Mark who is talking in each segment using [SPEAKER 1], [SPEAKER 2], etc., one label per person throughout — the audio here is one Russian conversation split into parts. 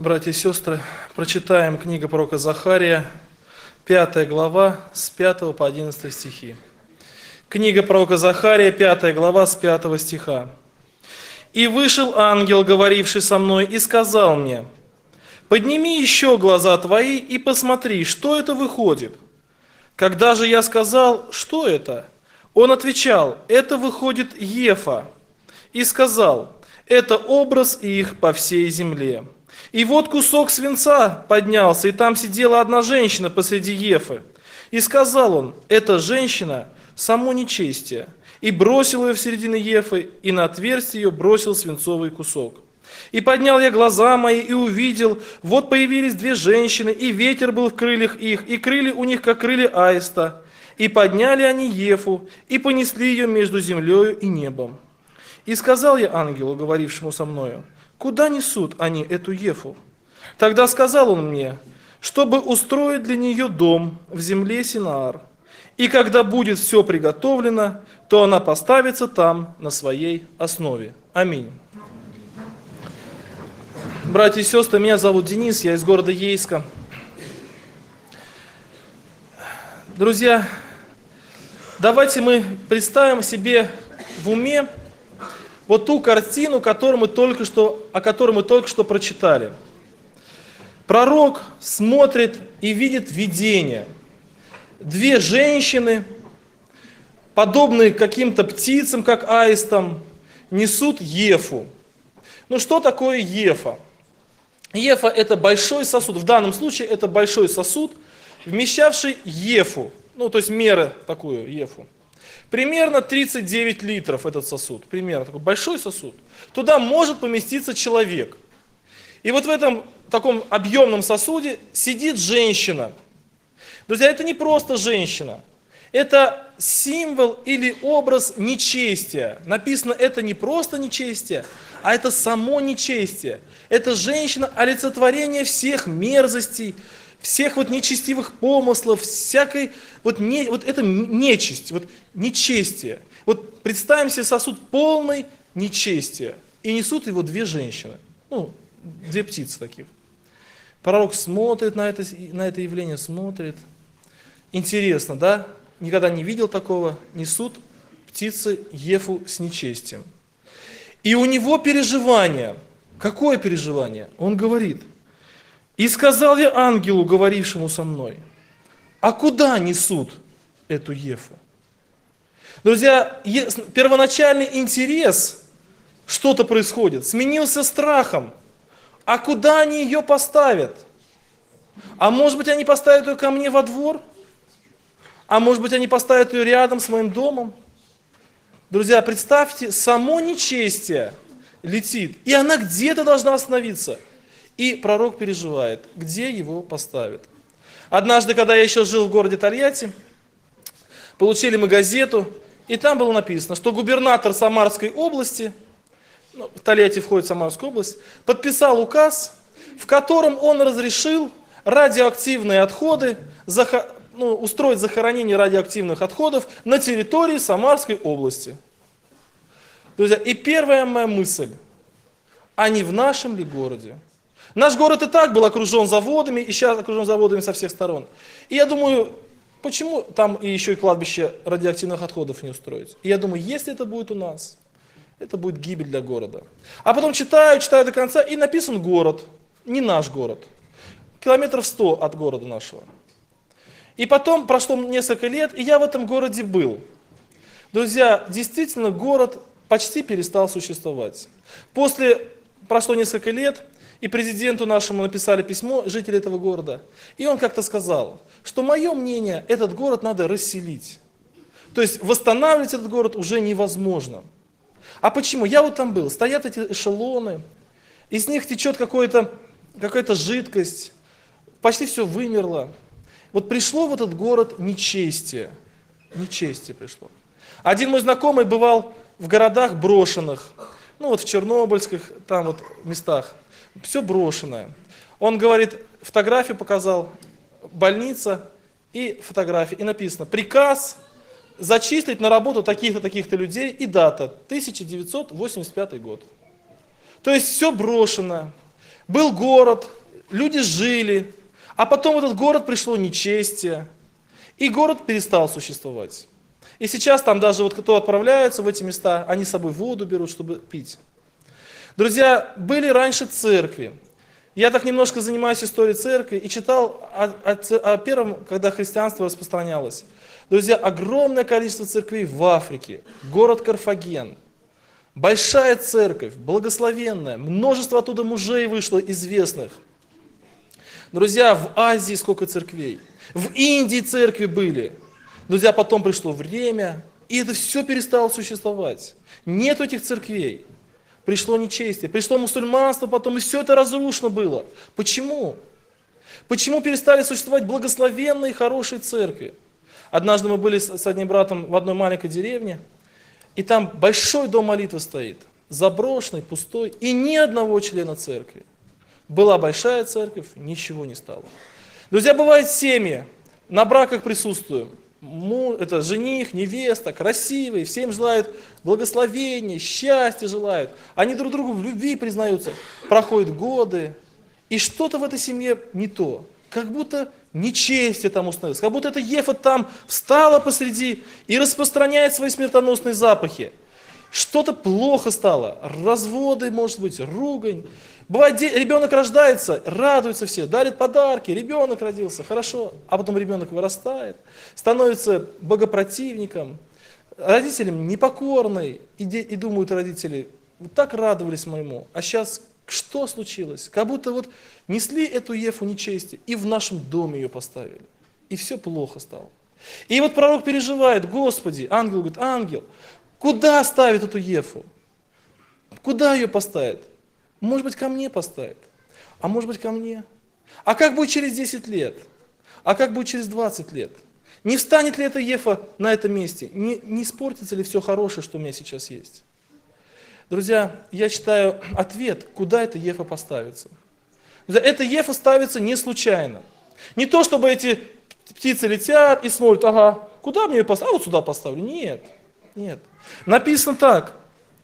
[SPEAKER 1] Братья и сестры, прочитаем книгу пророка Захария, 5 глава, с 5 по 11 стихи. Книга пророка Захария, 5 глава, с 5 стиха. «И вышел ангел, говоривший со мной, и сказал мне: подними еще глаза твои и посмотри, что это выходит. Когда же я сказал: что это? Он отвечал: это выходит Ефа. И сказал: это образ их по всей земле. И вот кусок свинца поднялся, и там сидела одна женщина посреди Ефы. И сказал он: эта женщина – само нечестие. И бросил ее в середину Ефы, и на отверстие ее бросил свинцовый кусок. И поднял я глаза мои, и увидел, вот появились две женщины, и ветер был в крыльях их, и крылья у них, как крылья аиста. И подняли они Ефу, и понесли ее между землею и небом. И сказал я ангелу, говорившему со мною: куда несут они эту Ефу? Тогда сказал он мне, чтобы устроить для нее дом в земле Синаар. И когда будет все приготовлено, то она поставится там на своей основе. Аминь. Братья и сестры, меня зовут Денис, я из города Ейска. Друзья, давайте мы представим себе в уме вот ту картину, о которой мы только что прочитали. Пророк смотрит и видит видение. Две женщины, подобные каким-то птицам, как аистам, несут Ефу. Ну что такое Ефа? Ефа – это большой сосуд, в данном случае это большой сосуд, вмещавший Ефу, ну то есть меры такую Ефу. Примерно 39 литров этот сосуд, примерно такой большой сосуд. Туда может поместиться человек. И вот в этом таком объемном сосуде сидит женщина. Друзья, это не просто женщина, это символ или образ нечестия. Написано, это не просто нечестие, а это само нечестие. Это женщина – олицетворение всех мерзостей, всех вот нечестивых помыслов, всякой вот это нечисть, вот нечестие. Вот представим себе сосуд полный нечестия, и несут его две женщины, ну, две птицы таких. Пророк смотрит на это явление, смотрит. Интересно, да? Никогда не видел такого. Несут птицы Ефу с нечестием. И у него переживание. Какое переживание? Он говорит: и сказал я ангелу, говорившему со мной: а куда несут эту Ефу? Друзья, первоначальный интерес, что-то происходит, сменился страхом. А куда они ее поставят? А может быть, они поставят ее ко мне во двор? А может быть, они поставят ее рядом с моим домом? Друзья, представьте, само нечестие летит, и она где-то должна остановиться. И пророк переживает, где его поставят. Однажды, когда я еще жил в городе Тольятти, получили мы газету, и там было написано, что губернатор Самарской области, в Тольятти входит Самарская область, подписал указ, в котором он разрешил радиоактивные отходы, устроить захоронение радиоактивных отходов на территории Самарской области. Друзья, и первая моя мысль: а не в нашем ли городе? Наш город и так был окружен заводами, и сейчас окружен заводами со всех сторон. И я думаю, почему там и еще и кладбище радиоактивных отходов не устроить? И я думаю, если это будет у нас, это будет гибель для города. А потом читаю до конца, и написан город, не наш город, километров 100 от города нашего. И потом прошло несколько лет, и я в этом городе был. Друзья, действительно, город почти перестал существовать. Прошло несколько лет, и президенту нашему написали письмо жители этого города. И он как-то сказал, что мое мнение, этот город надо расселить. То есть восстанавливать этот город уже невозможно. А почему? Я вот там был, стоят эти эшелоны, из них течет какая-то жидкость, почти все вымерло. Вот пришло в этот город нечестие. Нечестие пришло. Один мой знакомый бывал в городах брошенных, в чернобыльских там вот местах. Все брошенное. Он говорит, фотографию показал, больница и фотография. И написано: приказ зачислить на работу таких-то людей, и дата 1985 год. То есть все брошено. Был город, люди жили, а потом в этот город пришло нечестие, и город перестал существовать. И сейчас там даже вот кто отправляется в эти места, они с собой воду берут, чтобы пить. Друзья, были раньше церкви. Я так немножко занимаюсь историей церкви и читал о первом, когда христианство распространялось. Друзья, огромное количество церквей в Африке, город Карфаген, большая церковь, благословенная, множество оттуда мужей вышло известных. Друзья, в Азии сколько церквей, в Индии церкви были. Друзья, потом пришло время, и это все перестало существовать. Нет этих церквей. Пришло нечестие, пришло мусульманство потом, и все это разрушено было. Почему? Почему перестали существовать благословенные, хорошие церкви? Однажды мы были с одним братом в одной маленькой деревне, и там большой дом молитвы стоит, заброшенный, пустой, и ни одного члена церкви. Была большая церковь, ничего не стало. Друзья, бывают семьи, на браках присутствуем. Это жених, невеста, красивые, всем желают благословения, счастья желают. Они друг другу в любви признаются. Проходят годы, и что-то в этой семье не то. Как будто нечестие там установилось, как будто эта Ефа там встала посреди и распространяет свои смертоносные запахи. Что-то плохо стало, разводы, может быть, ругань. Бывает, ребенок рождается, радуются все, дарят подарки, ребенок родился, хорошо, а потом ребенок вырастает, становится богопротивником, родителям непокорный, и думают родители, вот так радовались моему, а сейчас что случилось? Как будто вот несли эту Ефу нечести и в нашем доме ее поставили, и все плохо стало. И вот пророк переживает, Господи, ангел говорит, ангел, куда ставит эту Ефу? Куда ее поставит? Может быть, ко мне поставит, а может быть, ко мне. А как будет через 10 лет? А как будет через 20 лет? Не встанет ли эта Ефа на этом месте? Не испортится ли все хорошее, что у меня сейчас есть? Друзья, я читаю ответ, куда эта Ефа поставится. Друзья, эта Ефа ставится не случайно. Не то, чтобы эти птицы летят и смотрят, ага, куда мне ее поставить? А вот сюда поставлю. Нет, нет. Написано так.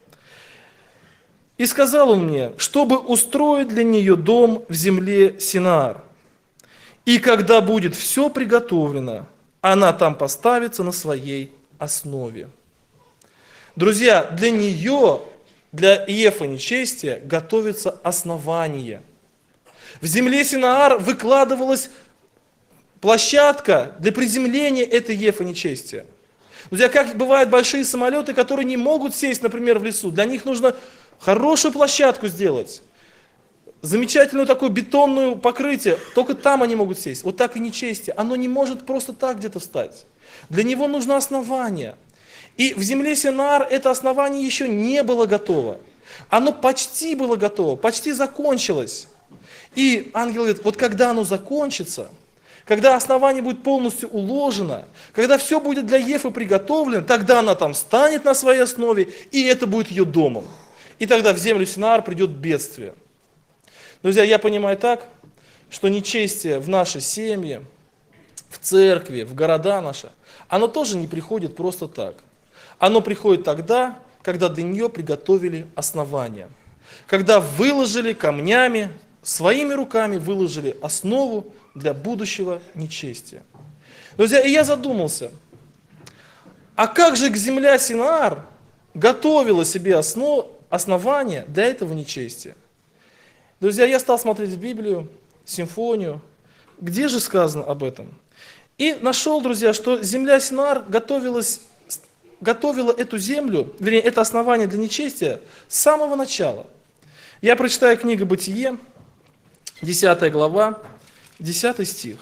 [SPEAKER 1] И сказал он мне, чтобы устроить для нее дом в земле Синаар. И когда будет все приготовлено, она там поставится на своей основе. Друзья, для нее, для Ефы нечестия, готовится основание. В земле Синаар выкладывалась площадка для приземления этой Ефы нечестия. Друзья, как бывают большие самолеты, которые не могут сесть, например, в лесу, для них нужно хорошую площадку сделать, замечательную такую бетонную покрытие, только там они могут сесть. Вот так и нечестие, оно не может просто так где-то встать. Для него нужно основание. И в земле Синаар это основание еще не было готово. Оно почти было готово, почти закончилось. И ангел говорит, вот когда оно закончится, когда основание будет полностью уложено, когда все будет для Ефы приготовлено, тогда она там встанет на своей основе, и это будет ее домом. И тогда в землю Синаар придет бедствие. Друзья, я понимаю так, что нечестие в нашей семье, в церкви, в города наши, оно тоже не приходит просто так. Оно приходит тогда, когда для нее приготовили основания. Когда выложили камнями, своими руками выложили основу для будущего нечестия. Друзья, и я задумался, а как же земля Синаар готовила себе основание для этого нечестия? Друзья, я стал смотреть в Библию, симфонию, где же сказано об этом? И нашел, друзья, что земля Синаар готовила эту землю, вернее, это основание для нечестия с самого начала. Я прочитаю книгу «Бытие», 10 глава, 10 стих.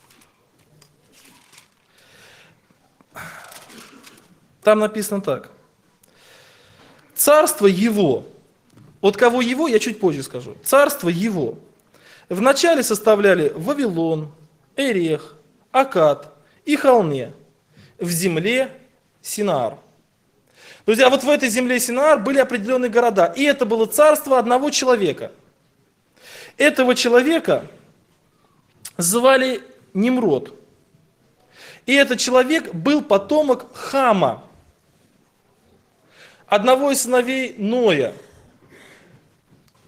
[SPEAKER 1] Там написано так. Царство его, вот кого его, я чуть позже скажу. Царство его вначале составляли Вавилон, Эрех, Акад и Халне в земле Синаар. Друзья, вот в этой земле Синаар были определенные города, и это было царство одного человека. Этого человека звали Немрод. И этот человек был потомок Хама, одного из сыновей Ноя.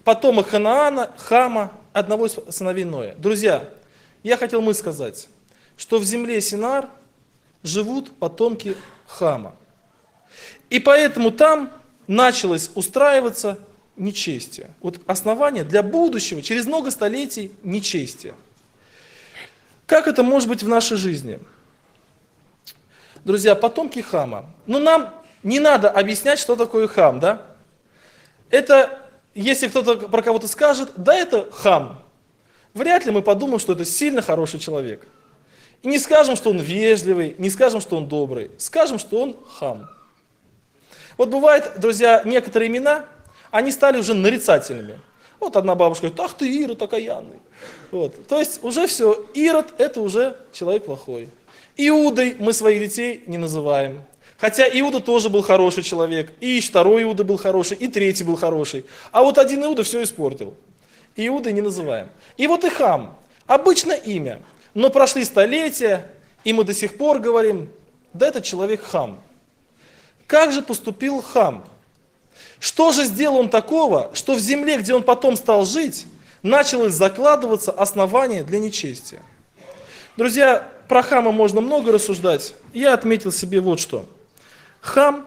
[SPEAKER 1] потомок Ханаана, Хама, одного из сыновей Ноя. Друзья, я хотел мысль сказать, что в земле Синар живут потомки Хама. И поэтому там началось устраиваться нечестие. Вот основание для будущего, через много столетий, нечестия. Как это может быть в нашей жизни? Друзья, потомки Хама. Ну, нам не надо объяснять, что такое Хам, да? Это, если кто-то про кого-то скажет, да, это Хам. Вряд ли мы подумаем, что это сильно хороший человек. И не скажем, что он вежливый, не скажем, что он добрый. Скажем, что он Хам. Вот бывает, друзья, некоторые имена, они стали уже нарицательными. Вот одна бабушка говорит, ах ты Ирод окаянный. Вот. То есть уже все, Ирод это уже человек плохой. Иудой мы своих детей не называем. Хотя Иуда тоже был хороший человек, и второй Иуда был хороший, и третий был хороший. А вот один Иуда все испортил. Иудой не называем. И вот и Хам. Обычно имя. Но прошли столетия, и мы до сих пор говорим, да этот человек Хам. Как же поступил Хам? Что же сделал он такого, что в земле, где он потом стал жить, началось закладываться основание для нечестия? Друзья, про Хама можно много рассуждать. Я отметил себе вот что. Хам,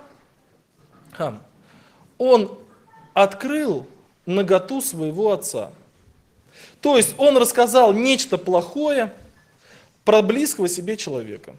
[SPEAKER 1] он открыл наготу своего отца. То есть он рассказал нечто плохое про близкого себе человека.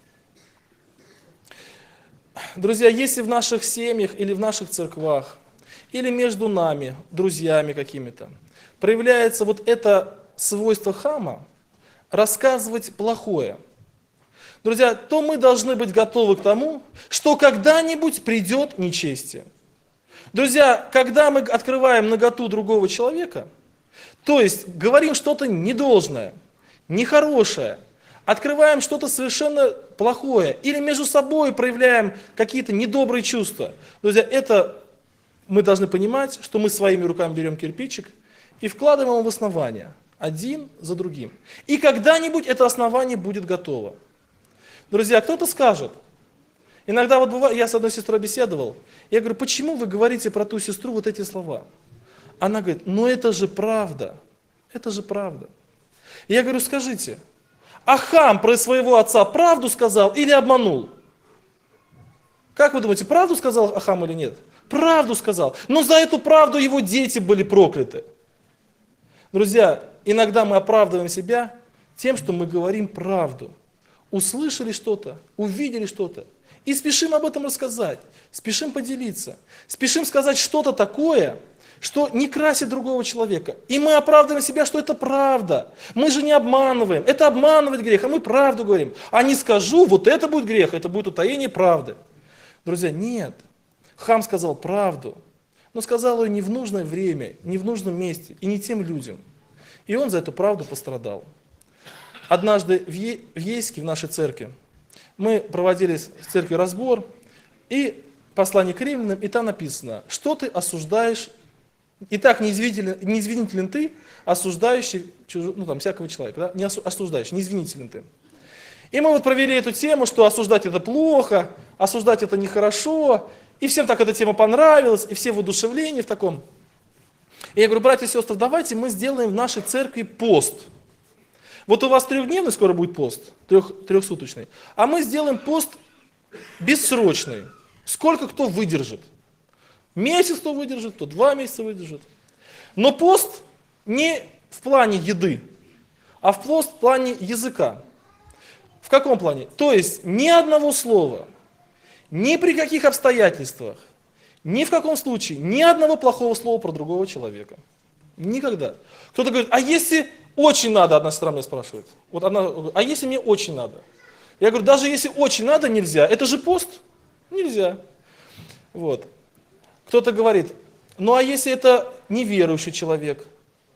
[SPEAKER 1] Друзья, если в наших семьях или в наших церквах, или между нами, друзьями какими-то, проявляется вот это свойство Хама, рассказывать плохое, друзья, то мы должны быть готовы к тому, что когда-нибудь придет нечестие. Друзья, когда мы открываем наготу другого человека, то есть говорим что-то недолжное, нехорошее, открываем что-то совершенно плохое, или между собой проявляем какие-то недобрые чувства, друзья, это мы должны понимать, что мы своими руками берем кирпичик и вкладываем его в основание, один за другим. И когда-нибудь это основание будет готово. Друзья, кто-то скажет, иногда вот бывает, я с одной сестрой беседовал, я говорю, почему вы говорите про ту сестру вот эти слова? Она говорит, ну это же правда, это же правда. Я говорю, скажите, а Хам про своего отца правду сказал или обманул? Как вы думаете, правду сказал Хам или нет? Правду сказал, но за эту правду его дети были прокляты. Друзья, иногда мы оправдываем себя тем, что мы говорим правду. Услышали что-то, увидели что-то, и спешим об этом рассказать, спешим поделиться, спешим сказать что-то такое, что не красит другого человека. И мы оправдываем себя, что это правда. Мы же не обманываем. Это обманывать грех, а мы правду говорим. А не скажу, вот это будет грех, это будет утаение правды. Друзья, нет. Хам сказал правду, но сказал ее не в нужное время, не в нужном месте и не тем людям. И он за эту правду пострадал. Однажды в Ейске, в нашей церкви, мы проводили в церкви разбор, и послание к римлянам, и там написано, что ты осуждаешь, итак, не извинителен ты, осуждающий всякого человека, да? Не осуждающий, не извинителен ты. И мы вот провели эту тему, что осуждать это плохо, осуждать это нехорошо, и всем так эта тема понравилась, и все в воодушевлении в таком. И я говорю, братья и сестры, давайте мы сделаем в нашей церкви пост. Вот у вас 3-дневный скоро будет пост, 3-суточный, а мы сделаем пост бессрочный. Сколько кто выдержит. Месяц кто выдержит, кто 2 месяца выдержит. Но пост не в плане еды, а в плане языка. В каком плане? То есть ни одного слова, ни при каких обстоятельствах, ни в каком случае, ни одного плохого слова про другого человека. Никогда. Кто-то говорит, а если очень надо, одна сестра меня спрашивает. Вот одна, а если мне очень надо? Я говорю, даже если очень надо, нельзя. Это же пост? Нельзя. Вот. Кто-то говорит, ну а если это неверующий человек?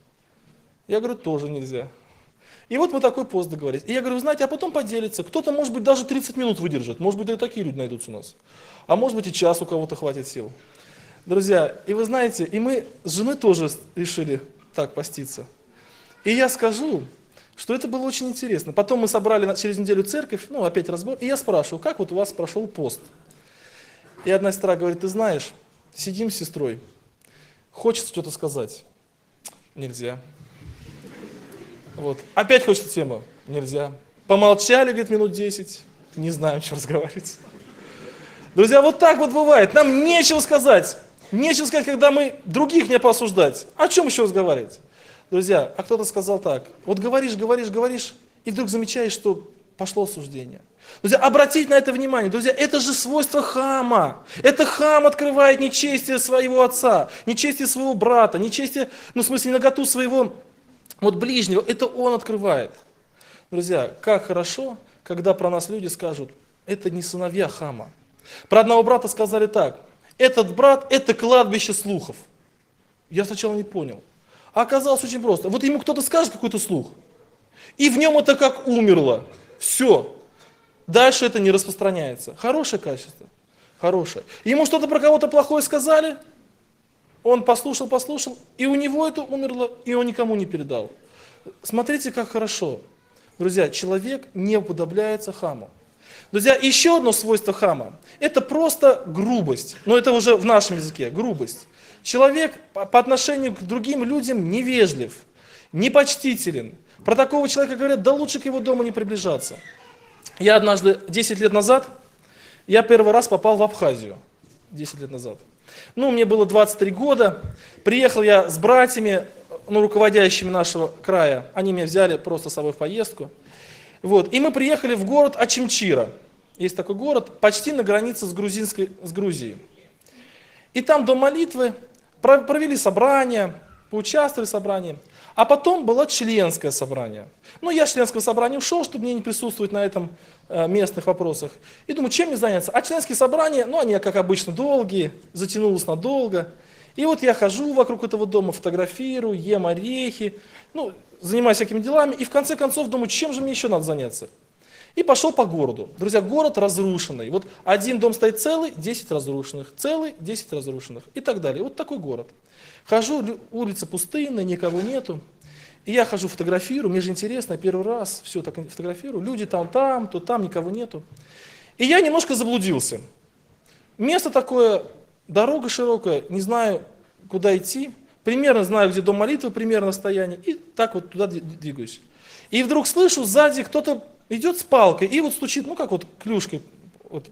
[SPEAKER 1] Я говорю, тоже нельзя. И вот мы такой пост договорились. И я говорю, знаете, а потом поделится. Кто-то, может быть, даже 30 минут выдержит. Может быть, и такие люди найдутся у нас. А может быть, и час у кого-то хватит сил. Друзья, и вы знаете, и мы с женой тоже решили так поститься. И я скажу, что это было очень интересно. Потом мы собрали через неделю церковь, опять разбор. И я спрашиваю, как вот у вас прошел пост? И одна сестра говорит, ты знаешь, сидим с сестрой, хочется что-то сказать. Нельзя. Вот. Опять хочется тему? Нельзя. Помолчали, говорит, минут 10. Не знаем, что разговаривать. Друзья, вот так вот бывает. Нам нечего сказать. Нечего сказать, когда мы других не поосуждать. О чем еще разговаривать? Друзья, а кто-то сказал так. Вот говоришь, и вдруг замечаешь, что пошло осуждение. Друзья, обратите на это внимание. Друзья, это же свойство Хама. Это Хам открывает нечестие своего отца, нечестие своего брата, нечестие, ну в смысле, наготу своего вот ближнего. Это он открывает. Друзья, как хорошо, когда про нас люди скажут, это не сыновья Хама. Про одного брата сказали так, этот брат, это кладбище слухов. Я сначала не понял. А оказалось очень просто. Вот ему кто-то скажет какой-то слух, и в нем это как умерло. Все. Дальше это не распространяется. Хорошее качество. Хорошее. Ему что-то про кого-то плохое сказали, он послушал, и у него это умерло, и он никому не передал. Смотрите, как хорошо. Друзья, человек не уподобляется Хаму. Друзья, еще одно свойство Хама – это просто грубость. Но это уже в нашем языке, грубость. Человек по отношению к другим людям невежлив, непочтителен. Про такого человека говорят, да лучше к его дому не приближаться. Я однажды, 10 лет назад, я первый раз попал в Абхазию. 10 лет назад. Ну, мне было 23 года. Приехал я с братьями, ну, руководящими нашего края. Они меня взяли просто с собой в поездку. Вот. И мы приехали в город Очимчира. Есть такой город, почти на границе с Грузией. И там до молитвы провели собрание, поучаствовали в собрании. А потом было членское собрание. Ну, я с членского собрания ушел, чтобы мне не присутствовать на этом местных вопросах. И думаю, чем мне заняться? А членские собрания, ну, они, как обычно, долгие, затянулось надолго. И вот я хожу вокруг этого дома, фотографирую, ем орехи, ну, занимаюсь всякими делами. И в конце концов думаю, чем же мне еще надо заняться? И пошел по городу. Друзья, город разрушенный. Вот один дом стоит целый, 10 разрушенных. Целый, 10 разрушенных. И так далее. Вот такой город. Хожу, улица пустынная, никого нету. И я хожу, фотографирую, мне же интересно, я первый раз все так фотографирую. Люди там, то там, никого нету. И я немножко заблудился. Место такое, дорога широкая, не знаю, куда идти. Примерно знаю, где дом молитвы, примерно расстояние. И так вот туда двигаюсь. И вдруг слышу, сзади кто-то идет с палкой и вот стучит, ну как вот клюшкой вот,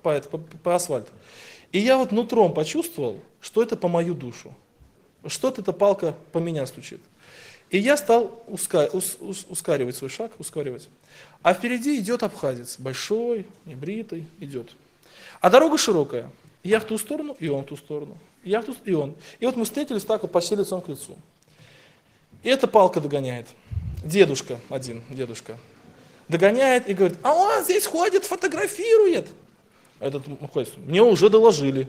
[SPEAKER 1] по асфальту. И я вот нутром почувствовал, что это по мою душу. Что-то эта палка по меня стучит. И я стал ускоривать свой шаг, ускоривать. А впереди идет абхазец, большой, небритый, идет. А дорога широкая. Я в ту сторону, и он в ту сторону. Я в ту, и он. И вот мы встретились так вот почти лицом к лицу. И эта палка догоняет. Дедушка один, догоняет и говорит, а он здесь ходит, фотографирует. А этот ходит, мне уже доложили.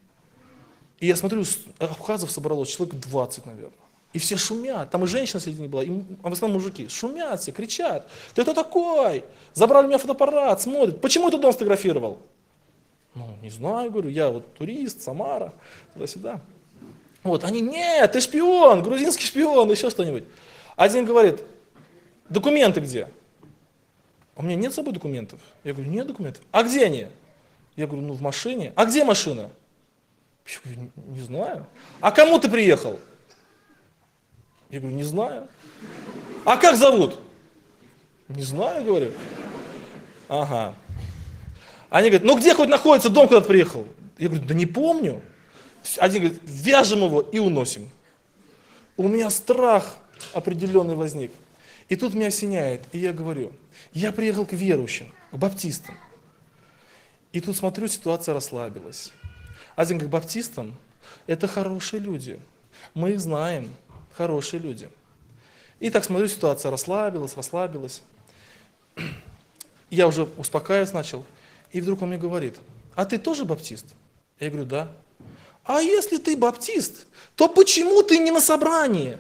[SPEAKER 1] И я смотрю, абхазов собралось человек 20, наверное. И все шумят, там и женщина среди них была, и в основном мужики. Шумят все, кричат, ты кто такой? Забрали у меня фотоаппарат, смотрят. Почему этот дом сфотографировал? Ну, не знаю, говорю, я вот турист, Самара, туда-сюда. Вот, они, нет, ты шпион, грузинский шпион, еще что-нибудь. Один говорит, документы где? У меня нет с собой документов. Я говорю, нет документов. А где они? Я говорю, ну в машине. А где машина? Я говорю, не знаю. А кому ты приехал? Я говорю, не знаю. А как зовут? Не знаю, говорю. Ага. Они говорят, ну где хоть находится дом, куда ты приехал? Я говорю, да не помню. Один говорит, вяжем его и уносим. У меня страх определенный возник. И тут меня осеняет, и я говорю, я приехал к верующим, к баптистам. И тут смотрю, ситуация расслабилась. Один говорит, к баптистам, это хорошие люди. Мы их знаем, хорошие люди. И так смотрю, ситуация расслабилась. Я уже успокаиваться начал. И вдруг он мне говорит, а ты тоже баптист? Я говорю, да. А если ты баптист, то почему ты не на собрании?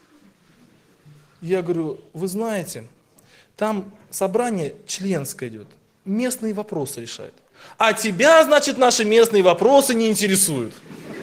[SPEAKER 1] Я говорю, вы знаете, там собрание членское идет, местные вопросы решают. А тебя, значит, наши местные вопросы не интересуют.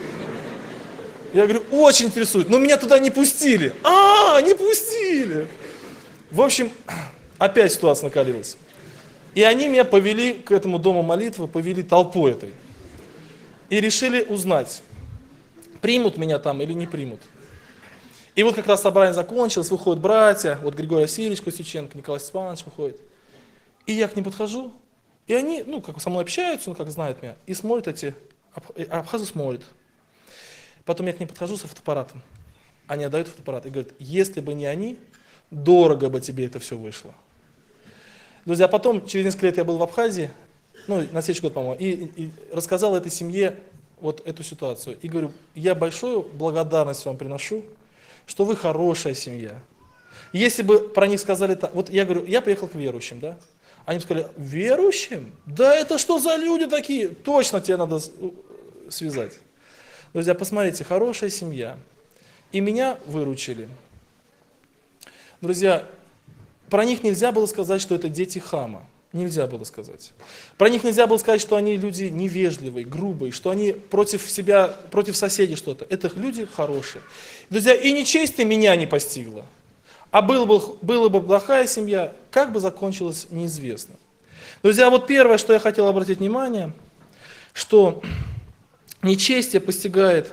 [SPEAKER 1] Я говорю, очень интересует, но меня туда не пустили. Не пустили. В общем, опять ситуация накалилась. И они меня повели к этому дому молитвы, повели толпой этой. И решили узнать, примут меня там или не примут. И вот как раз собрание закончилось, выходят братья, вот Григорий Васильевич Костюченко, Николай Степанович выходит. И я к ним подхожу, и они, ну, как со мной общаются, ну, как знают меня, и смотрят эти, абхазы смотрят. Потом я к ним подхожу со фотоаппаратом. Они отдают фотоаппарат и говорят, если бы не они, дорого бы тебе это все вышло. Друзья, потом, через несколько лет я был в Абхазии, ну, на следующий год, по-моему, и рассказал этой семье вот эту ситуацию. И говорю, я большую благодарность вам приношу, что вы хорошая семья. Если бы про них сказали так, вот я говорю, я приехал к верующим, да? Они сказали, верующим? Да это что за люди такие? Точно тебе надо связать. Друзья, посмотрите, хорошая семья. И меня выручили. Друзья, про них нельзя было сказать, что это дети Хама. Нельзя было сказать. Про них нельзя было сказать, что они люди невежливые, грубые, что они против себя, против соседей что-то. Это люди хорошие. Друзья, и нечестие меня не постигло. А была бы плохая семья, как бы закончилось, неизвестно. Друзья, вот первое, что я хотел обратить внимание, что нечестие постигает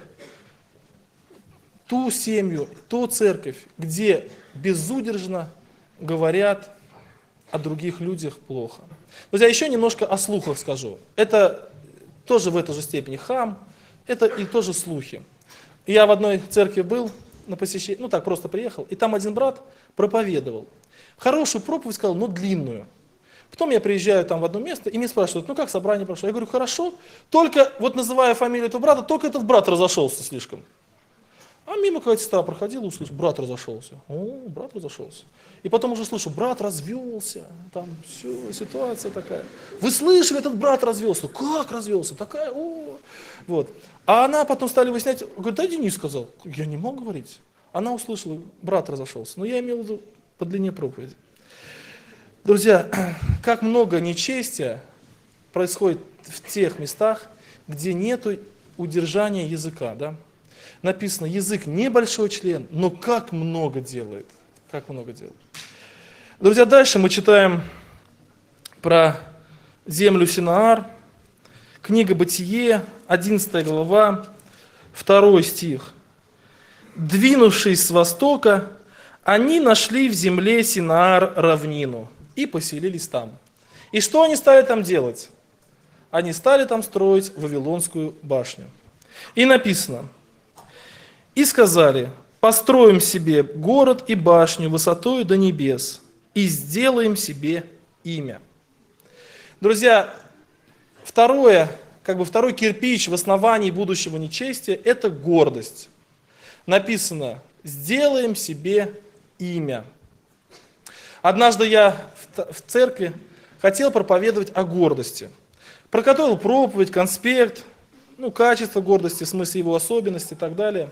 [SPEAKER 1] ту семью, ту церковь, где безудержно говорят о других людях плохо. Друзья, еще немножко о слухах скажу. Это тоже в этой же степени хам, это и тоже слухи. Я в одной церкви был на посещении, ну так просто приехал, и там один брат проповедовал. Хорошую проповедь сказал, но длинную. Потом я приезжаю там в одно место, и меня спрашивают, ну как собрание прошло? Я говорю, хорошо, только, вот называя фамилию этого брата, только этот брат разошелся слишком. А мимо какая-то сестра проходила, услышал, брат разошелся. О, брат разошелся. И потом уже слышу, брат развелся, там все, ситуация такая. Вы слышали, этот брат развелся? Как развелся? Такая, о. Вот. А она потом стали выяснять, говорит, да Денис сказал. Я не мог говорить. Она услышала, брат разошелся. Но я имел в виду по длине проповеди. Друзья, как много нечестия происходит в тех местах, где нет удержания языка. Да? Написано, язык небольшой член, но как много делает. Как много делает. Друзья, дальше мы читаем про землю Синаар, книга Бытие, 11 глава, 2 стих. «Двинувшись с востока, они нашли в земле Синаар равнину и поселились там». И что они стали там делать? Они стали там строить Вавилонскую башню. И написано, «И сказали, построим себе город и башню высотою до небес и сделаем себе имя». Друзья, второй кирпич в основании будущего нечестия – это гордость. Написано, сделаем себе имя. Однажды я в церкви хотел проповедовать о гордости. Приготовил проповедь, конспект, качество гордости, в смысле его особенности и так далее.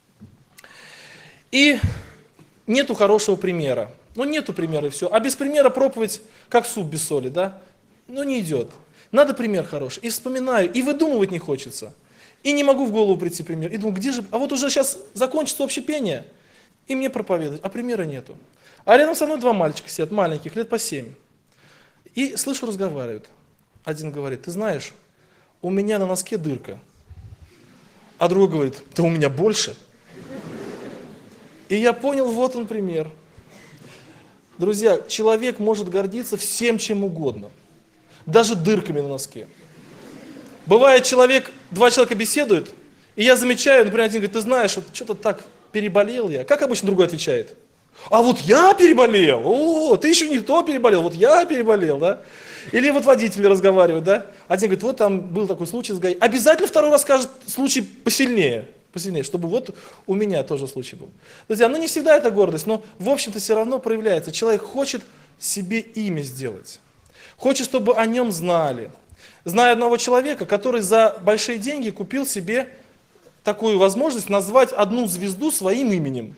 [SPEAKER 1] И нету хорошего примера. Нету примера и все. А без примера проповедь, как суп без соли, да? Не идет. Надо пример хороший. И вспоминаю, и выдумывать не хочется. И не могу в голову прийти пример. И думаю, где же... А вот уже сейчас закончится общепение, и мне проповедовать, а примера нету. А рядом со мной 2 мальчика сидят, маленьких, лет по 7. И слышу, разговаривают. Один говорит, ты знаешь, у меня на носке дырка. А другой говорит, да у меня больше. И я понял, вот он пример. Друзья, человек может гордиться всем, чем угодно. Даже дырками на носке. Бывает, 2 человека беседуют, и я замечаю, например, один говорит, ты знаешь, вот что-то так переболел я. Как обычно другой отвечает? А вот я переболел, о, ты еще не то переболел, вот я переболел, да? Или вот водители разговаривают, да? Один говорит, вот там был такой случай с ГАИ. Обязательно второй раз скажет случай посильнее, чтобы вот у меня тоже случай был. Друзья, не всегда это гордость, но в общем-то все равно проявляется. Человек хочет себе имя сделать, хочет, чтобы о нем знали. Знаю одного человека, который за большие деньги купил себе такую возможность назвать одну звезду своим именем.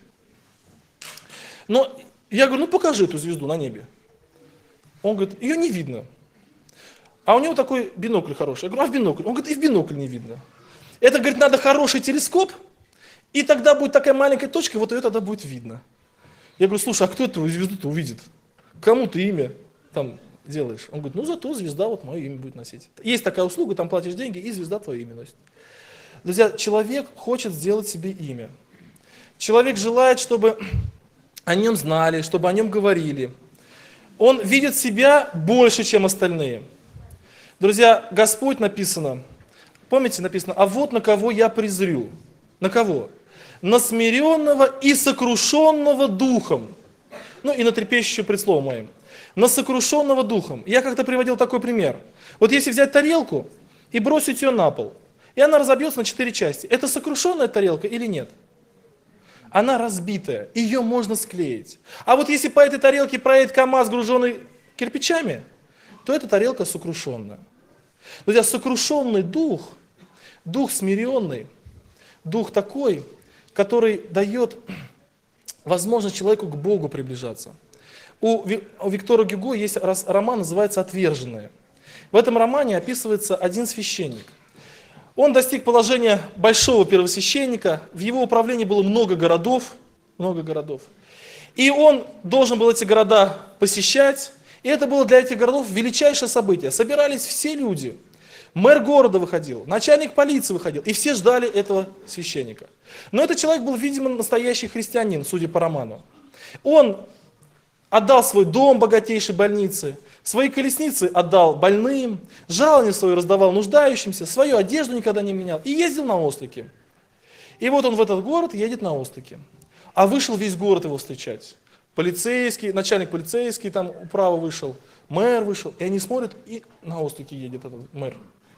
[SPEAKER 1] Но я говорю, покажи эту звезду на небе. Он говорит, ее не видно. А у него такой бинокль хороший. Я говорю, а в бинокль? Он говорит, и в бинокль не видно. Это, говорит, надо хороший телескоп, и тогда будет такая маленькая точка, и вот ее тогда будет видно. Я говорю, слушай, а кто эту звезду-то увидит? Кому ты имя там делаешь? Он говорит, зато звезда вот мое имя будет носить. Есть такая услуга, там платишь деньги, и звезда твое имя носит. Друзья, человек хочет сделать себе имя. Человек желает, чтобы о нем знали, чтобы о нем говорили. Он видит себя больше, чем остальные. Друзья, Господь написано, помните, написано, а вот на кого я презрю. На кого? На смиренного и сокрушенного духом. Ну и на трепещущего пред словом моим. На сокрушенного духом. Я как-то приводил такой пример. Вот если взять тарелку и бросить ее на пол, и она разобьется на 4 части, это сокрушенная тарелка или нет? Она разбитая, ее можно склеить. А вот если по этой тарелке проедет КамАЗ, груженный кирпичами, то эта тарелка сокрушенная. Друзья, сокрушенный дух, дух смиренный, дух такой, который дает возможность человеку к Богу приближаться. У Виктора Гюго есть роман, называется «Отверженные». В этом романе описывается один священник. Он достиг положения большого первосвященника, в его управлении было много городов. И он должен был эти города посещать, и это было для этих городов величайшее событие. Собирались все люди, мэр города выходил, начальник полиции выходил, и все ждали этого священника. Но этот человек был, видимо, настоящий христианин, судя по роману. Он отдал свой дом богатейшей больнице, свои колесницы отдал больным, жалование свое раздавал нуждающимся, свою одежду никогда не менял и ездил на ослике. И вот он в этот город едет на ослике. А вышел весь город его встречать. Полицейский, начальник полицейский там управа вышел, мэр вышел, и они смотрят, и на ослике едет этот мэр.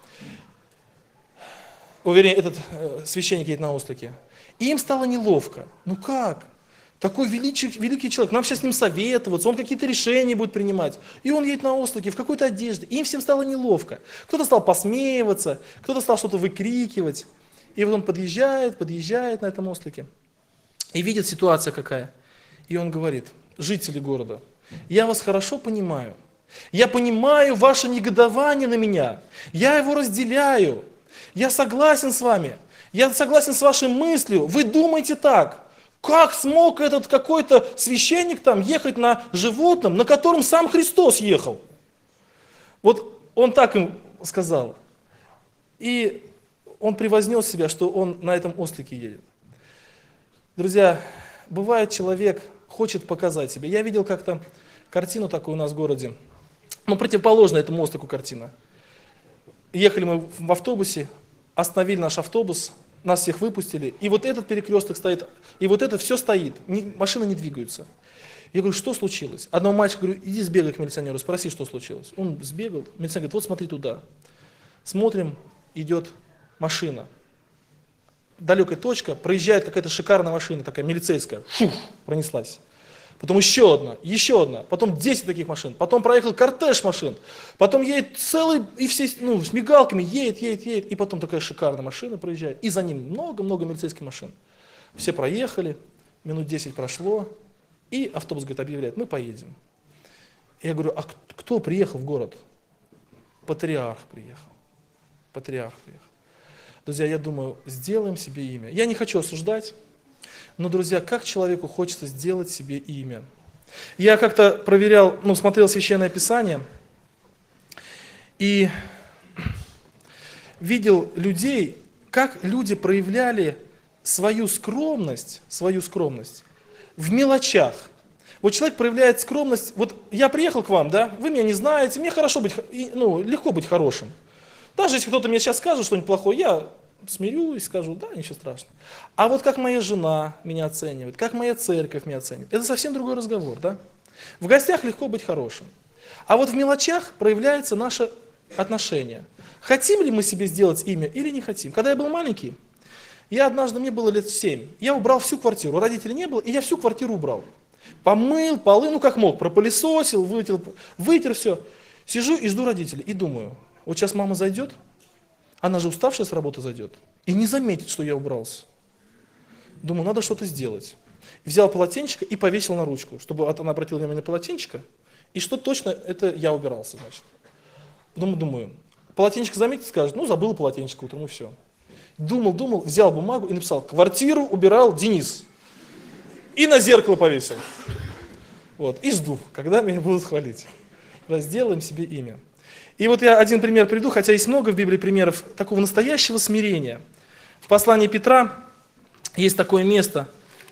[SPEAKER 1] Вернее, этот священник едет на ослике. И им стало неловко. Ну как? Такой великий человек, нам сейчас с ним советоваться, он какие-то решения будет принимать. И он едет на ослике в какой-то одежде. Им всем стало неловко. Кто-то стал посмеиваться, кто-то стал что-то выкрикивать. И вот он подъезжает на этом ослике. И видит ситуация какая. И он говорит: жители города, я вас хорошо понимаю. Я понимаю ваше негодование на меня. Я его разделяю. Я согласен с вами. Я согласен с вашей мыслью. Вы думаете так. Как смог этот какой-то священник там ехать на животном, на котором сам Христос ехал? Вот он так им сказал. И он превознес себя, что он на этом ослике едет. Друзья, бывает, человек хочет показать себя. Я видел как-то картину такую у нас в городе. Ну, противоположная этому ослику картина. Ехали мы в автобусе, остановили наш автобус, нас всех выпустили, и вот этот перекресток стоит, и вот это все стоит, машины не двигаются. Я говорю, что случилось? Одного мальчика говорю, иди сбегай к милиционеру, спроси, что случилось. Он сбегал, милиционер говорит, вот смотри туда. Смотрим, идет машина. Далекая точка, проезжает какая-то шикарная машина, такая милицейская, фух, пронеслась. Потом еще одна, потом 10 таких машин, потом проехал кортеж машин, потом едет целый, и все, с мигалками, едет, и потом такая шикарная машина проезжает, и за ним много-много милицейских машин. Все проехали, минут 10 прошло, и автобус, говорит, объявляет, мы поедем. Я говорю, а кто приехал в город? Патриарх приехал. Друзья, я думаю, сделаем себе имя. Я не хочу осуждать. Но, друзья, как человеку хочется сделать себе имя? Я как-то проверял, смотрел Священное Писание и видел людей, как люди проявляли свою скромность в мелочах. Вот человек проявляет скромность, вот я приехал к вам, да, вы меня не знаете, мне хорошо быть, легко быть хорошим. Даже если кто-то мне сейчас скажет что-нибудь плохое, я смирюсь, скажу, да, ничего страшного. А вот как моя жена меня оценивает, как моя церковь меня оценивает, это совсем другой разговор, да? В гостях легко быть хорошим. А вот в мелочах проявляется наше отношение. Хотим ли мы себе сделать имя или не хотим? Когда я был маленький, мне было лет 7, я убрал всю квартиру, родителей не было, и я всю квартиру убрал. Помыл полы, как мог, пропылесосил, вытер все. Сижу и жду родителей, и думаю, вот сейчас мама зайдет, она же уставшая с работы зайдет и не заметит, что я убрался. Думаю, надо что-то сделать. Взял полотенчик и повесил на ручку, чтобы она обратила внимание на полотенчик, и что точно это я убирался, значит. Думаю, полотенчик заметит, скажет, забыл полотенчик утром, и все. Думал, взял бумагу и написал, квартиру убирал Денис. И на зеркало повесил. Вот, и жду, когда меня будут хвалить. Сделаем себе имя. И вот я один пример приведу, хотя есть много в Библии примеров такого настоящего смирения. В послании Петра есть такое место,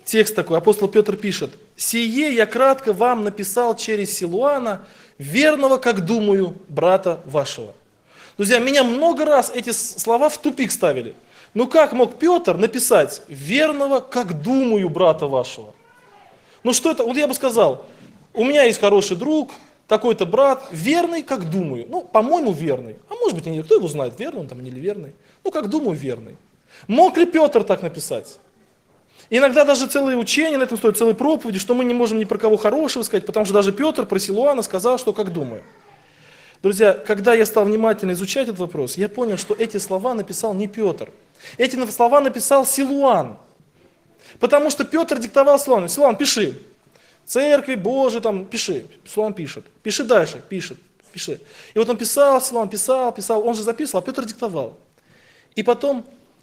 [SPEAKER 1] текст такой, апостол Петр пишет: «Сие я кратко вам написал через Силуана, верного, как думаю, брата вашего». Друзья, меня много раз эти слова в тупик ставили. Ну как мог Петр написать «верного, как думаю, брата вашего»? Ну что это? Вот я бы сказал, у меня есть хороший друг, такой-то брат, верный, как думаю. Ну, по-моему, верный. А может быть, и нет, кто его знает, верный он там или верный. Ну, как думаю, верный. Мог ли Петр так написать? Иногда даже целые учения на этом стоят, целые проповеди, что мы не можем ни про кого хорошего сказать, потому что даже Петр про Силуана сказал, что как думаю. Друзья, когда я стал внимательно изучать этот вопрос, я понял, что эти слова написал не Петр. Эти слова написал Силуан. Потому что Петр диктовал Силуану: «Силуан, пиши. Церкви Божией, там, пиши». Силуан пишет. «Пиши дальше», пишет, пиши. И вот он писал, Силуан писал, он же записывал, а Петр диктовал. И потом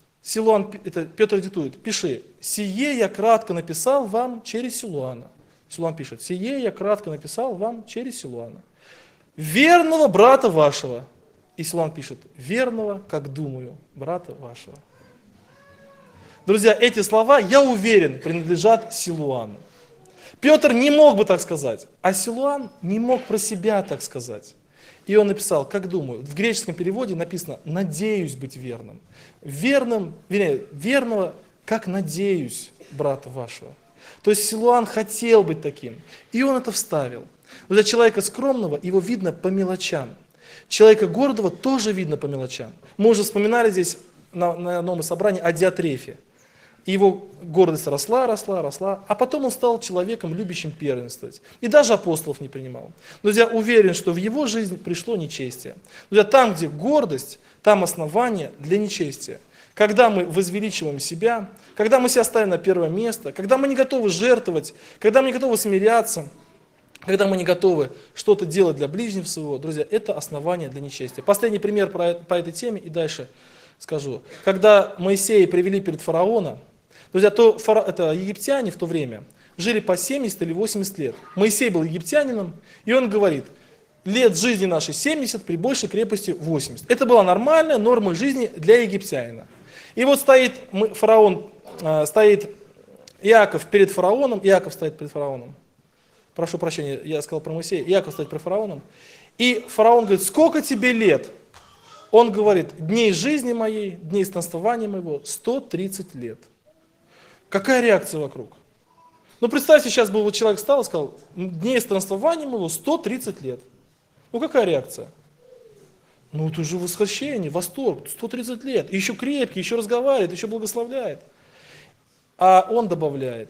[SPEAKER 1] Петр диктует: «Пиши, сие я кратко написал вам через Силуана». Силуан пишет: «Сие я кратко написал вам через Силуана. Верного брата вашего». И Силуан пишет: «Верного, как думаю, брата вашего». Друзья, эти слова, я уверен, принадлежат Силуану. Петр не мог бы так сказать, а Силуан не мог про себя так сказать. И он написал: «как думаю». В греческом переводе написано «надеюсь быть верным». Верным, верного, как надеюсь, брата вашего. То есть Силуан хотел быть таким, и он это вставил. Но для человека скромного его видно по мелочам. Человека гордого тоже видно по мелочам. Мы уже вспоминали здесь на одном из собраний о Диотрефе. Его гордость росла, а потом он стал человеком, любящим первенствовать. И даже апостолов не принимал. Друзья, уверен, что в его жизнь пришло нечестие. Друзья, там, где гордость, там основание для нечестия. Когда мы возвеличиваем себя, когда мы себя ставим на первое место, когда мы не готовы жертвовать, когда мы не готовы смиряться, когда мы не готовы что-то делать для ближнего своего, друзья, это основание для нечестия. Последний пример по этой теме и дальше скажу. Когда Моисея привели перед фараона, друзья, это египтяне в то время жили по 70 или 80 лет. Моисей был египтянином, и он говорит: лет жизни нашей 70, при большей крепости 80. Это была нормальная норма жизни для египтянина. И вот стоит Иаков перед фараоном, прошу прощения, я сказал про Моисея, Иаков стоит перед фараоном, и фараон говорит: сколько тебе лет? Он говорит: дней жизни моей, дней странствования моего 130 лет. Какая реакция вокруг? Ну, представьте, сейчас бы вот человек встал и сказал: дней странствования моего 130 лет. Ну, какая реакция? Ну, это уже восхищение, восторг, 130 лет, и еще крепкий, еще разговаривает, еще благословляет. А он добавляет: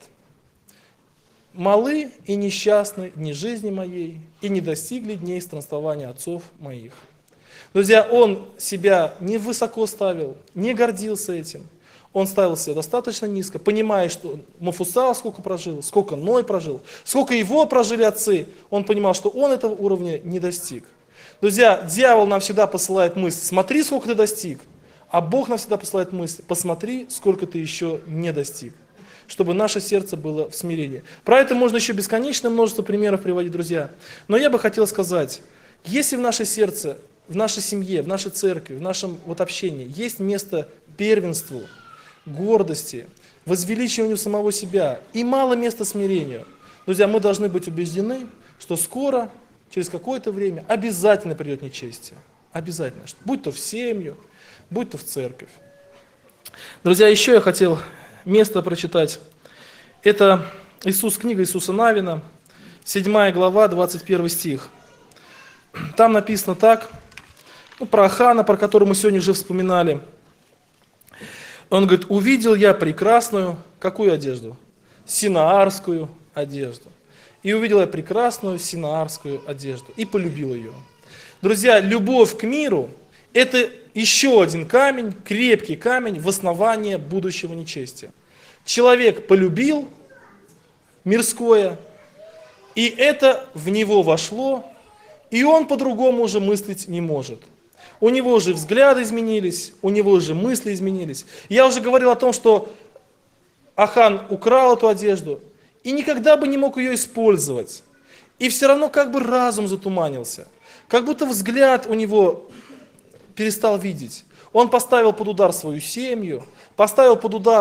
[SPEAKER 1] малы и несчастны дни жизни моей, и не достигли дней странствования отцов моих. Друзья, он себя не высоко ставил, не гордился этим. Он ставил себя достаточно низко, понимая, что Мафусал сколько прожил, сколько Ной прожил, сколько его прожили отцы. Он понимал, что он этого уровня не достиг. Друзья, дьявол нам всегда посылает мысль: смотри, сколько ты достиг. А Бог нам всегда посылает мысль: посмотри, сколько ты еще не достиг. Чтобы наше сердце было в смирении. Про это можно еще бесконечное множество примеров приводить, друзья. Но я бы хотел сказать, если в наше сердце, в нашей семье, в нашей церкви, в нашем общении есть место первенству, гордости, возвеличиванию самого себя и мало места смирению, друзья, мы должны быть убеждены, что скоро, через какое-то время, обязательно придет нечестие. Обязательно. Будь то в семью, будь то в церковь. Друзья, еще я хотел место прочитать. Это книга Иисуса Навина, 7 глава, 21 стих. Там написано так, про Ахана, про который мы сегодня уже вспоминали. Он говорит: увидел я прекрасную, какую одежду? Синаарскую одежду. И увидел я прекрасную синаарскую одежду. И полюбил ее. Друзья, любовь к миру – это еще один камень, крепкий камень в основании будущего нечестия. Человек полюбил мирское, и это в него вошло, и он по-другому уже мыслить не может. У него уже взгляды изменились, у него уже мысли изменились. Я уже говорил о том, что Ахан украл эту одежду и никогда бы не мог ее использовать. И все равно как бы разум затуманился. Как будто взгляд у него перестал видеть. Он поставил под удар свою семью, поставил под удар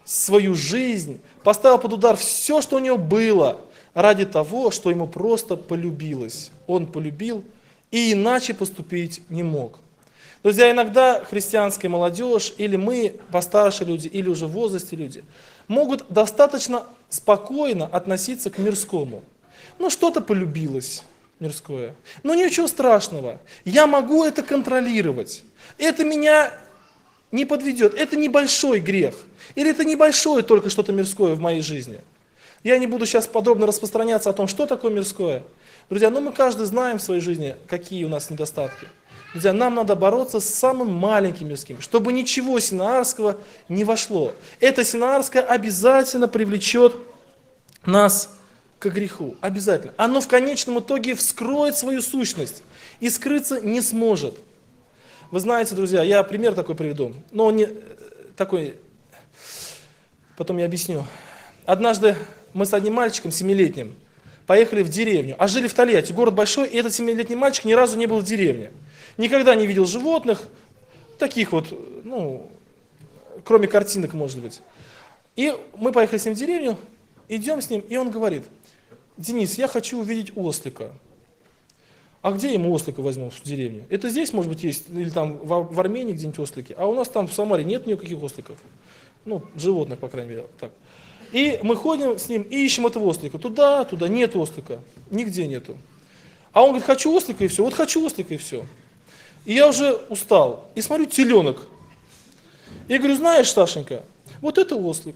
[SPEAKER 1] свою жизнь, поставил под удар все, что у него было, ради того, что ему просто полюбилось. Он полюбил и иначе поступить не мог. Друзья, иногда христианская молодежь, или мы, постарше люди, или уже в возрасте люди, могут достаточно спокойно относиться к мирскому. Ну, что-то полюбилось мирское. Но ничего страшного. Я могу это контролировать. Это меня не подведет. Это небольшой грех. Или это небольшое только что-то мирское в моей жизни. Я не буду сейчас подробно распространяться о том, что такое мирское. Друзья, мы каждый знаем в своей жизни, какие у нас недостатки. Друзья, нам надо бороться с самым маленьким мирским, чтобы ничего синаарского не вошло. Это синаарское обязательно привлечет нас к греху. Обязательно. Оно в конечном итоге вскроет свою сущность и скрыться не сможет. Вы знаете, друзья, я пример такой приведу, но он не такой, потом я объясню. Однажды мы с одним мальчиком, 7-летним, поехали в деревню, а жили в Тольятти, город большой, и этот 7-летний мальчик ни разу не был в деревне. Никогда не видел животных, таких вот, кроме картинок, может быть. И мы поехали с ним в деревню, идем с ним, и он говорит: Денис, я хочу увидеть ослика. А где ему ослика возьмем в деревню? Это здесь, может быть, есть, или там в Армении где-нибудь ослики, а у нас там в Самаре нет никаких осликов. Животных, по крайней мере, так. И мы ходим с ним и ищем этого ослика. Туда, нет ослика, нигде нету. А он говорит: хочу ослика и все, вот хочу ослика и все. И я уже устал. И смотрю, теленок. Я говорю: знаешь, Сашенька, вот это ослик.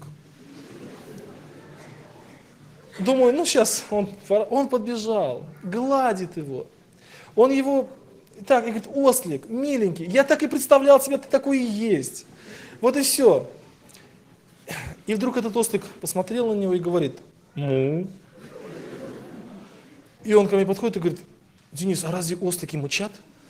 [SPEAKER 1] Думаю, сейчас он подбежал, гладит его. Он его, так, и говорит: ослик, миленький, я так и представлял себе, ты такой и есть. Вот и все. И вдруг этот ослик посмотрел на него и говорит: му. И он ко мне подходит и говорит: Денис, а разве ослики мычат?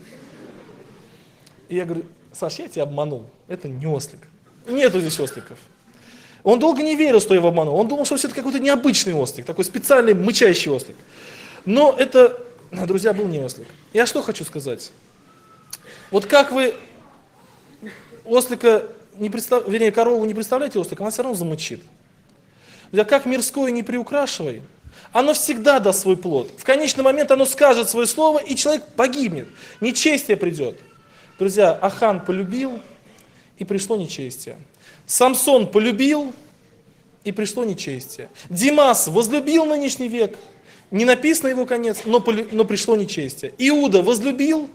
[SPEAKER 1] И я говорю: Саш, я тебя обманул, это не ослик. Нету здесь осликов. Он долго не верил, что я его обманул. Он думал, что это какой-то необычный ослик, такой специальный мычащий ослик. Но это, друзья, был не ослик. Я что хочу сказать? Вот как вы ослика, корову не представляете ослика, она все равно замычит. Друзья, как мирское не приукрашивай, оно всегда даст свой плод. В конечный момент оно скажет свое слово, и человек погибнет. Нечестие придет. Друзья, Ахан полюбил, и пришло нечестие. Самсон полюбил, и пришло нечестие. Димас возлюбил нынешний век, не написано его конец, но пришло нечестие. Иуда возлюбил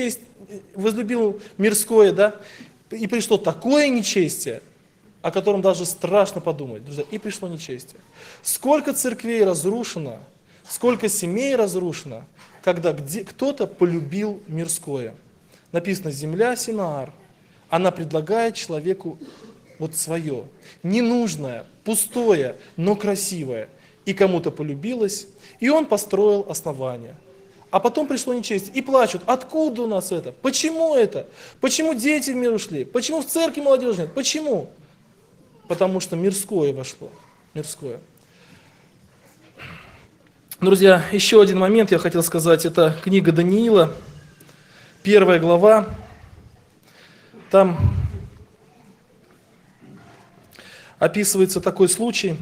[SPEAKER 1] мирское, да, и пришло такое нечестие, о котором даже страшно подумать, друзья, и пришло нечестие. Сколько церквей разрушено, сколько семей разрушено, когда кто-то полюбил мирское. Написано: земля Синаар, она предлагает человеку вот свое, ненужное, пустое, но красивое. И кому-то полюбилось, и он построил основание. А потом пришло нечестие, и плачут: откуда у нас это? Почему это? Почему дети в мир ушли? Почему в церкви молодежи нет? Почему? Потому что мирское вошло. Мирское. Друзья, еще один момент я хотел сказать. Это книга Даниила, 1 глава. Там описывается такой случай.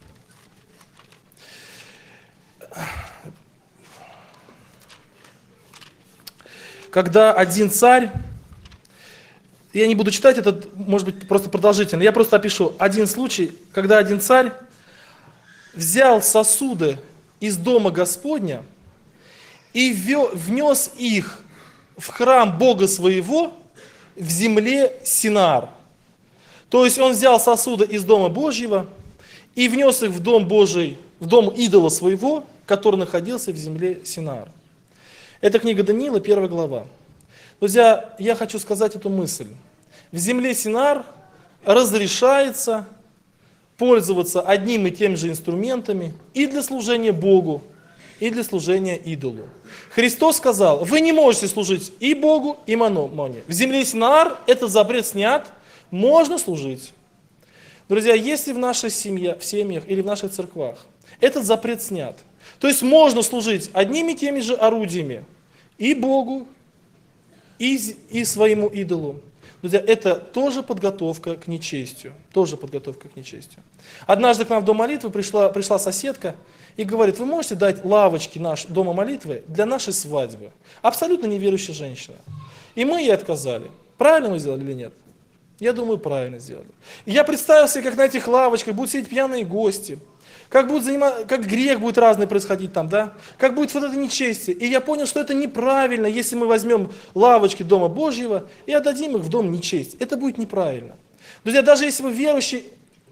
[SPEAKER 1] Когда один царь, я не буду читать, это может быть просто продолжительно, я просто опишу один случай, когда один царь взял сосуды из дома Господня и внес их в храм Бога своего в земле Синаар. То есть он взял сосуды из дома Божьего и внес их в дом Божий, в дом идола своего, который находился в земле Синаар. Это книга Даниила, 1 глава. Друзья, я хочу сказать эту мысль. В земле Синаар разрешается пользоваться одним и тем же инструментами и для служения Богу, и для служения идолу. Христос сказал: вы не можете служить и Богу, и Мамоне. В земле Синаар этот запрет снят, можно служить. Друзья, если в нашей семье, в семьях или в наших церквах этот запрет снят, то есть можно служить одними и теми же орудиями и Богу, и своему идолу, Друзья, это тоже подготовка к нечестию. Тоже подготовка к нечестию. Однажды к нам в дом молитвы пришла соседка и говорит: вы можете дать лавочки дома молитвы для нашей свадьбы? Абсолютно неверующая женщина. И мы ей отказали. Правильно мы сделали или нет? Я думаю, правильно сделали. И я представил себе, как на этих лавочках будут сидеть пьяные гости, как грех будет разный происходить там, да? Как будет вот это нечестие. И я понял, что это неправильно, если мы возьмем лавочки Дома Божьего и отдадим их в дом нечести. Это будет неправильно. Друзья, даже если вы верующий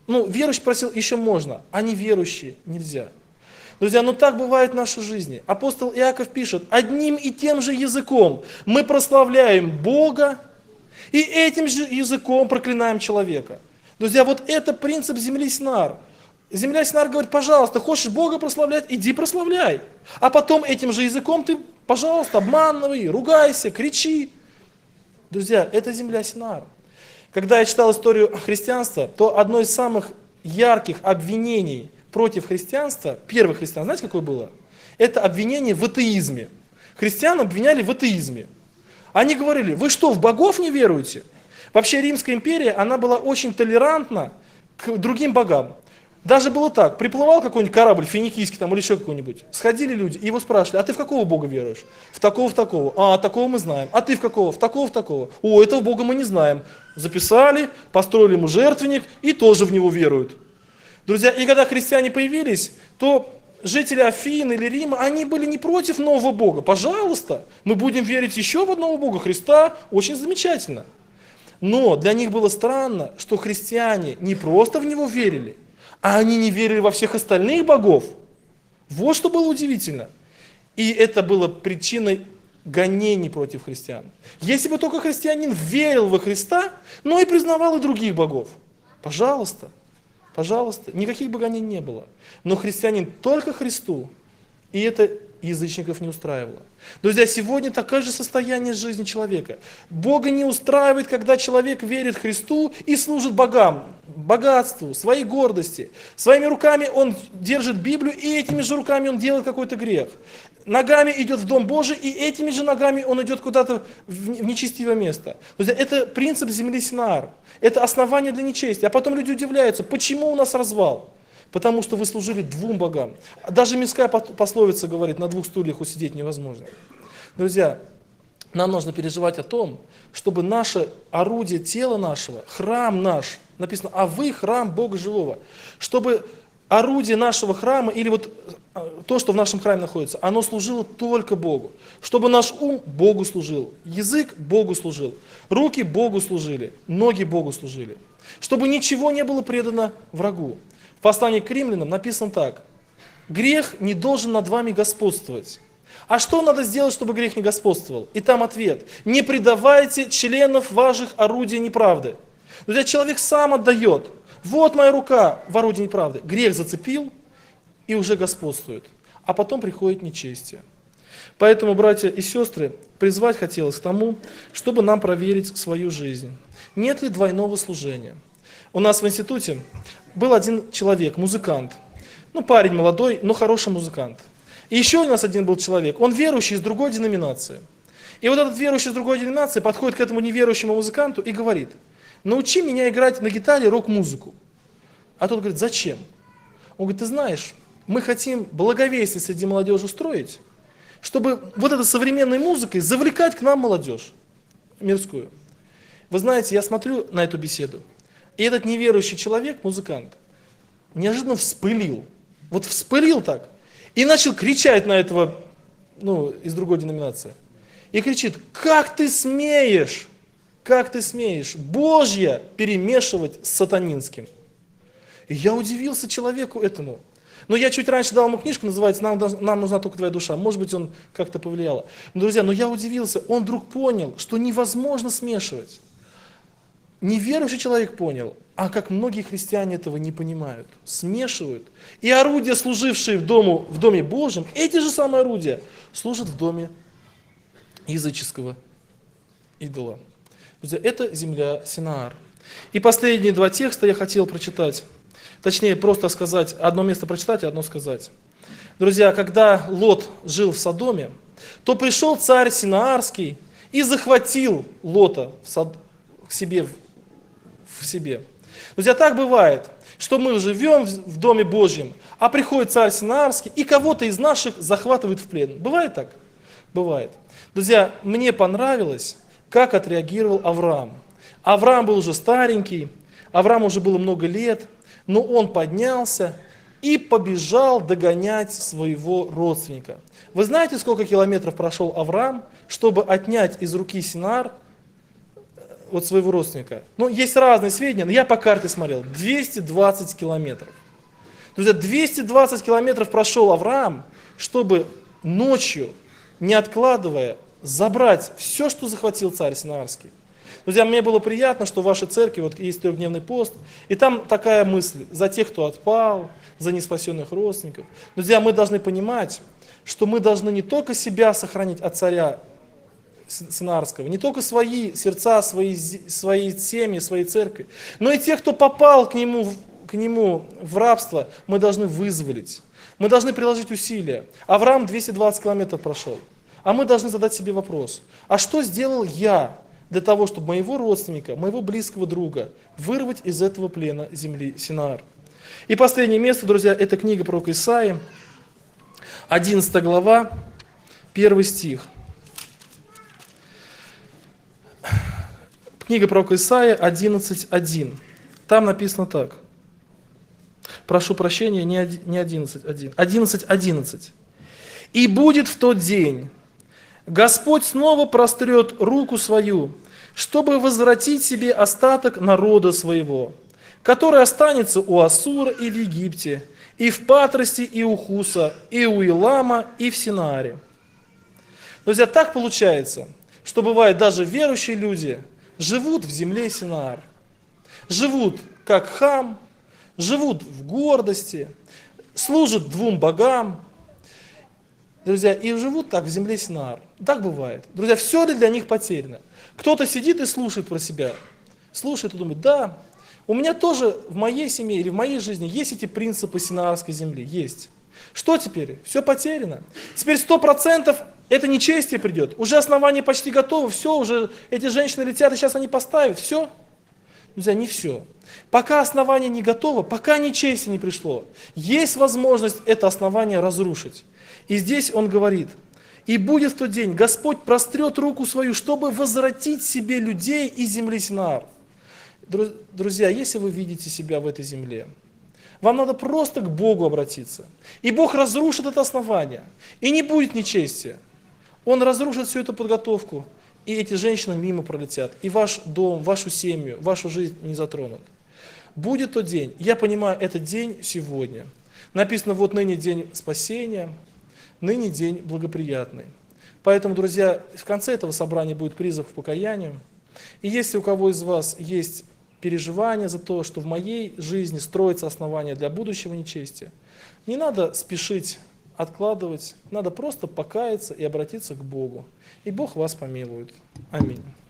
[SPEAKER 1] просил, еще можно, а неверующий нельзя. Друзья, так бывает в нашей жизни. Апостол Иаков пишет: одним и тем же языком мы прославляем Бога, и этим же языком проклинаем человека. Друзья, вот это принцип земли Синаар. Земля Синаар говорит: пожалуйста, хочешь Бога прославлять, иди прославляй. А потом этим же языком ты, пожалуйста, обманывай, ругайся, кричи. Друзья, это земля Синаар. Когда я читал историю христианства, то одно из самых ярких обвинений против христианства, первых христиан, знаете, какое было? Это обвинение в атеизме. Христиан обвиняли в атеизме. Они говорили: вы что, в богов не веруете? Вообще Римская империя, она была очень толерантна к другим богам. Даже было так: приплывал какой-нибудь корабль, финикийский там или еще какой-нибудь, сходили люди и его спрашивали: а ты в какого бога веруешь? В такого. А, такого мы знаем. А ты в какого? В такого. О, этого бога мы не знаем. Записали, построили ему жертвенник и тоже в него веруют. Друзья, и когда христиане появились, то жители Афин или Рима, они были не против нового бога. Пожалуйста, мы будем верить еще в одного бога, Христа, очень замечательно. Но для них было странно, что христиане не просто в него верили, а они не верили во всех остальных богов. Вот что было удивительно. И это было причиной гонений против христиан. Если бы только христианин верил во Христа, но и признавал и других богов, пожалуйста, никаких бы гонений не было. Но христианин только Христу, и это язычников не устраивало. Друзья, сегодня такое же состояние жизни человека. Бога не устраивает, когда человек верит Христу и служит богам, богатству, своей гордости. Своими руками он держит Библию, и этими же руками он делает какой-то грех. Ногами идет в Дом Божий, и этими же ногами он идет куда-то в нечестивое место. Друзья, это принцип земли Синаар. Это основание для нечестия. А потом люди удивляются: почему у нас развал? Потому что вы служили двум богам. Даже мирская пословица говорит: на двух стульях усидеть невозможно. Друзья, нам нужно переживать о том, чтобы наше орудие тела нашего, храм наш, написано: а вы храм Бога живого, чтобы орудие нашего храма, или вот то, что в нашем храме находится, оно служило только Богу. Чтобы наш ум Богу служил, язык Богу служил, руки Богу служили, ноги Богу служили. Чтобы ничего не было предано врагу. В послании к римлянам написано так: грех не должен над вами господствовать. А что надо сделать, чтобы грех не господствовал? И там ответ: не предавайте членов ваших орудия неправды. Друзья, человек сам отдает. Вот моя рука в орудии неправды. Грех зацепил и уже господствует. А потом приходит нечестие. Поэтому, братья и сестры, призвать хотелось к тому, чтобы нам проверить свою жизнь. Нет ли двойного служения? У нас в институте был один человек, музыкант. Парень молодой, но хороший музыкант. И еще у нас один был человек, он верующий из другой деноминации. И вот этот верующий из другой деноминации подходит к этому неверующему музыканту и говорит: научи меня играть на гитаре рок-музыку. А тот говорит: зачем? Он говорит: ты знаешь, мы хотим благовестие среди молодежи устроить, чтобы вот этой современной музыкой завлекать к нам молодежь мирскую. Вы знаете, я смотрю на эту беседу, и этот неверующий человек, музыкант, неожиданно вспылил. Вот вспылил так. И начал кричать на этого, из другой деноминации. И кричит: как ты смеешь Божье перемешивать с сатанинским? И я удивился человеку этому. Но я чуть раньше дал ему книжку, называется «Нам нужна только твоя душа». Может быть, он как-то повлиял. Но, друзья, я удивился. Он вдруг понял, что невозможно смешивать. Неверующий человек понял, а как многие христиане этого не понимают. Смешивают. И орудия, служившие в доме Божьем, эти же самые орудия, служат в доме языческого идола. Друзья, это земля Синаар. И последние два текста я хотел прочитать. Точнее, просто сказать, одно место прочитать, а одно сказать. Друзья, когда Лот жил в Содоме, то пришел царь Синаарский и захватил Лота к себе, в себе. Друзья, так бывает, что мы живем в Доме Божьем, а приходит царь Синаарский и кого-то из наших захватывает в плен. Бывает так? Бывает. Друзья, мне понравилось, как отреагировал Авраам. Авраам был уже старенький, Аврааму уже было много лет, но он поднялся и побежал догонять своего родственника. Вы знаете, сколько километров прошел Авраам, чтобы отнять из руки Синаар от своего родственника? Ну, есть разные сведения, но я по карте смотрел. 220 километров. Друзья, 220 километров прошел Авраам, чтобы ночью, не откладывая, забрать все, что захватил царь Синаарский. Друзья, мне было приятно, что в вашей церкви вот есть трехдневный пост, и там такая мысль: за тех, кто отпал, за неспасенных родственников. Друзья, мы должны понимать, что мы должны не только себя сохранить от царя Синаарского, не только свои сердца, свои семьи, свои церкви, но и тех, кто попал к нему в рабство, мы должны вызволить. Мы должны приложить усилия. Авраам 220 километров прошел. А мы должны задать себе вопрос: а что сделал я для того, чтобы моего родственника, моего близкого друга вырвать из этого плена земли Синаар? И последнее место, друзья, это книга пророка Исаии, 11 глава, 1 стих. Книга пророка Исаии 11:1. Там написано так. Прошу прощения, не 11:1. 11:11. «И будет в тот день, Господь снова прострет руку свою, чтобы возвратить себе остаток народа своего, который останется у Ассура и в Египте, и в Патросте, и у Хуса, и у Илама, и в Синааре». Друзья, так получается, что бывает, даже верующие люди живут в земле Синаар, живут как Хам, живут в гордости, служат двум богам, друзья, и живут так в земле Синаар. Так бывает. Друзья, все ли для них потеряно? Кто-то сидит и слушает про себя, слушает и думает: да, у меня тоже в моей семье или в моей жизни есть эти принципы Синаарской земли, есть. Что теперь? Все потеряно. Теперь 100% это нечестие придет. Уже основание почти готово, все, уже эти женщины летят, и сейчас они поставят, все. Друзья, не все. Пока основание не готово, пока нечестие не пришло, есть возможность это основание разрушить. И здесь он говорит: «И будет в тот день, Господь прострет руку свою, чтобы возвратить себе людей из земли Синаар». Друзья, если вы видите себя в этой земле, вам надо просто к Богу обратиться. И Бог разрушит это основание. И не будет нечестия. Он разрушит всю эту подготовку, и эти женщины мимо пролетят. И ваш дом, вашу семью, вашу жизнь не затронут. Будет тот день. Я понимаю, этот день сегодня. Написано: вот ныне день спасения, ныне день благоприятный. Поэтому, друзья, в конце этого собрания будет призыв к покаянию. И если у кого из вас есть переживания за то, что в моей жизни строится основание для будущего нечестия, не надо спешить откладывать, надо просто покаяться и обратиться к Богу. И Бог вас помилует. Аминь.